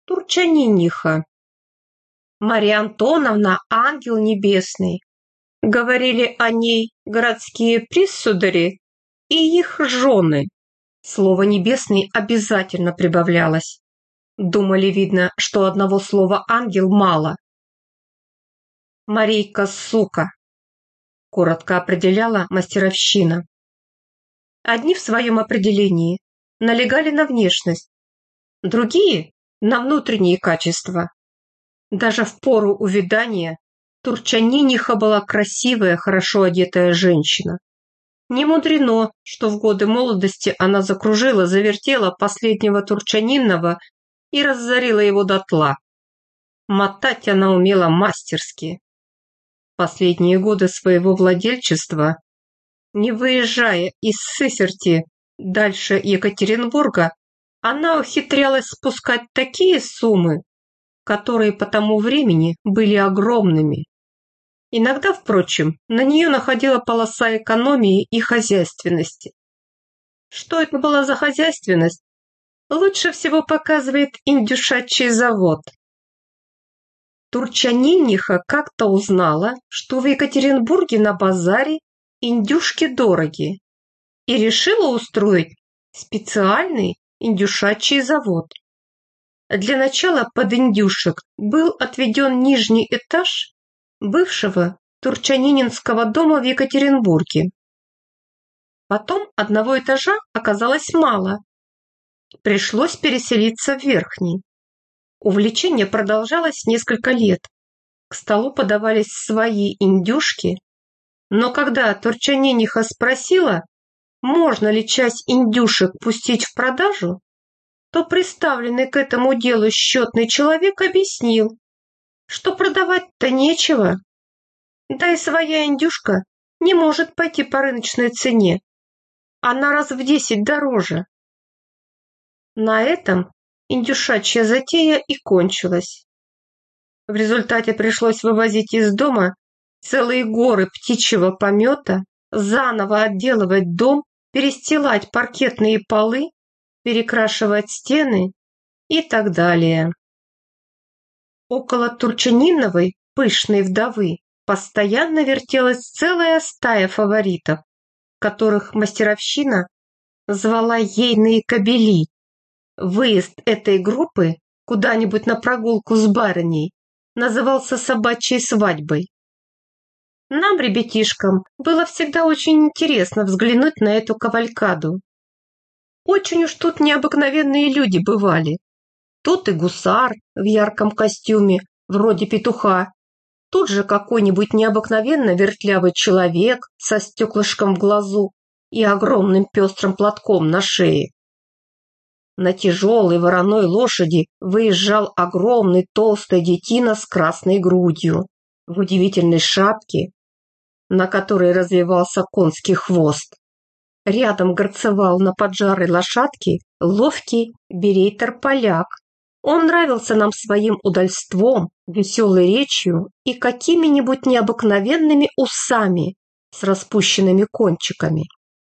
Турчаниниха. Марья Антоновна – ангел небесный. Говорили о ней городские присудари и их жены. Слово «небесный» обязательно прибавлялось. Думали, видно, что одного слова «ангел» мало. «Марейка, сука», – коротко определяла мастеровщина. Одни в своем определении налегали на внешность, другие – на внутренние качества. Даже в пору увядания Турчаниниха была красивая, хорошо одетая женщина. Не мудрено, что в годы молодости она закружила, завертела последнего Турчанинова и разорила его дотла. Мотать она умела мастерски. Последние годы своего владельчества, не выезжая из Сысерти дальше Екатеринбурга, она ухитрялась спускать такие суммы, которые по тому времени были огромными. Иногда, впрочем, на нее находила полоса экономии и хозяйственности. Что это была за хозяйственность, лучше всего показывает индюшачий завод. Турчаниниха как-то узнала, что в Екатеринбурге на базаре индюшки дороги, и решила устроить специальный индюшачий завод. Для начала под индюшек был отведен нижний этаж бывшего Турчанининского дома в Екатеринбурге. Потом одного этажа оказалось мало. Пришлось переселиться в верхний. Увлечение продолжалось несколько лет. К столу подавались свои индюшки, но когда Турчаниниха спросила, можно ли часть индюшек пустить в продажу, то приставленный к этому делу счетный человек объяснил, что продавать-то нечего, да и своя индюшка не может пойти по рыночной цене, она раз в 10 дороже. На этом индюшачья затея и кончилась. В результате пришлось вывозить из дома целые горы птичьего помета, заново отделывать дом, перестилать паркетные полы, перекрашивать стены и так далее. Около Турчаниновой, пышной вдовы, постоянно вертелась целая стая фаворитов, которых мастеровщина звала ейные кобели. Выезд этой группы куда-нибудь на прогулку с барыней назывался собачьей свадьбой. Нам, ребятишкам, было всегда очень интересно взглянуть на эту кавалькаду. Очень уж тут необыкновенные люди бывали. Тут и гусар в ярком костюме, вроде петуха, тут же какой-нибудь необыкновенно вертлявый человек со стеклышком в глазу и огромным пестрым платком на шее. На тяжелой вороной лошади выезжал огромный толстый детина с красной грудью, в удивительной шапке, на которой развивался конский хвост. Рядом горцевал на поджарой лошадке ловкий берейтер-поляк. Он нравился нам своим удальством, веселой речью и какими-нибудь необыкновенными усами с распущенными кончиками.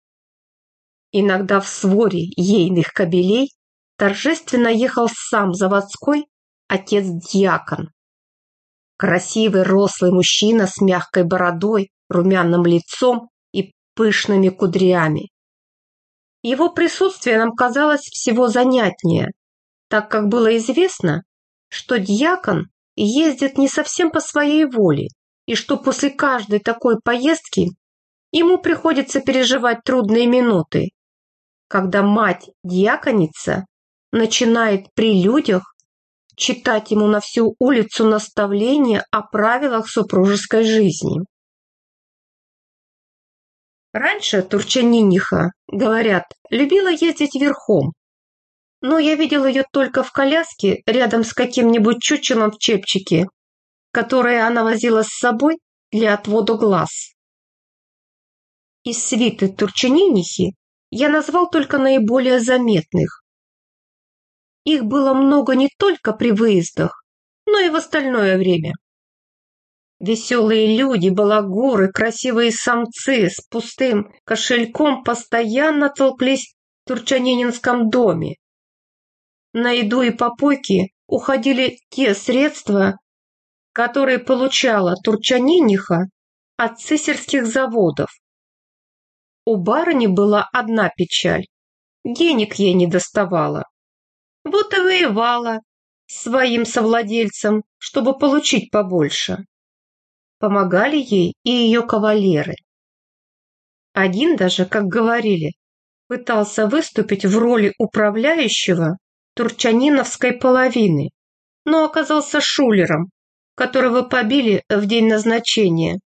Иногда в своре ейных кобелей торжественно ехал сам заводской отец-дьякон. Красивый рослый мужчина с мягкой бородой, румяным лицом и пышными кудрями. Его присутствие нам казалось всего занятнее, так как было известно, что дьякон ездит не совсем по своей воле, и что после каждой такой поездки ему приходится переживать трудные минуты, когда мать-дьяконица начинает при людях читать ему на всю улицу наставления о правилах супружеской жизни. Раньше Турчаниниха, говорят, любила ездить верхом, но я видел ее только в коляске рядом с каким-нибудь чучелом в чепчике, которое она возила с собой для отвода глаз. Из свиты Турчанинихи я назвал только наиболее заметных. Их было много не только при выездах, но и в остальное время. Веселые люди, балагуры, красивые самцы с пустым кошельком постоянно толклись в Турчанининском доме. На еду и попойки уходили те средства, которые получала Турчаниниха от цисарских заводов. У барыни была одна печаль – денег ей не доставало. Вот и воевала своим совладельцам, чтобы получить побольше. Помогали ей и ее кавалеры. Один даже, как говорили, пытался выступить в роли управляющего турчаниновской половины, но оказался шулером, которого побили в день назначения.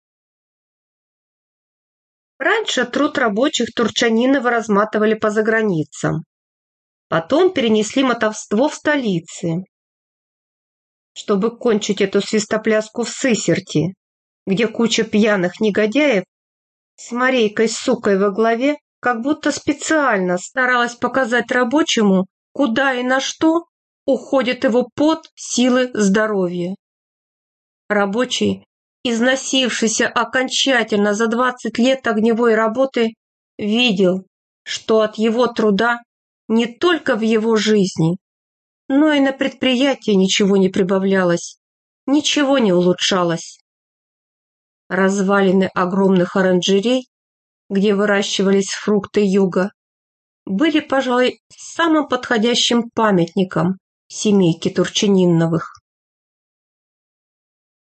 Раньше труд рабочих Турчанинова разматывали по заграницам. Потом перенесли мотовство в столицы, чтобы кончить эту свистопляску в Сысерти, где куча пьяных негодяев с Марейкой-сукой во главе как будто специально старалась показать рабочему, куда и на что уходит его пот, силы, здоровье. Рабочий, износившийся окончательно за 20 лет огневой работы, видел, что от его труда не только в его жизни, но и на предприятии ничего не прибавлялось, ничего не улучшалось. Развалины огромных оранжерей, где выращивались фрукты юга, были, пожалуй, самым подходящим памятником семейки Турчаниновых.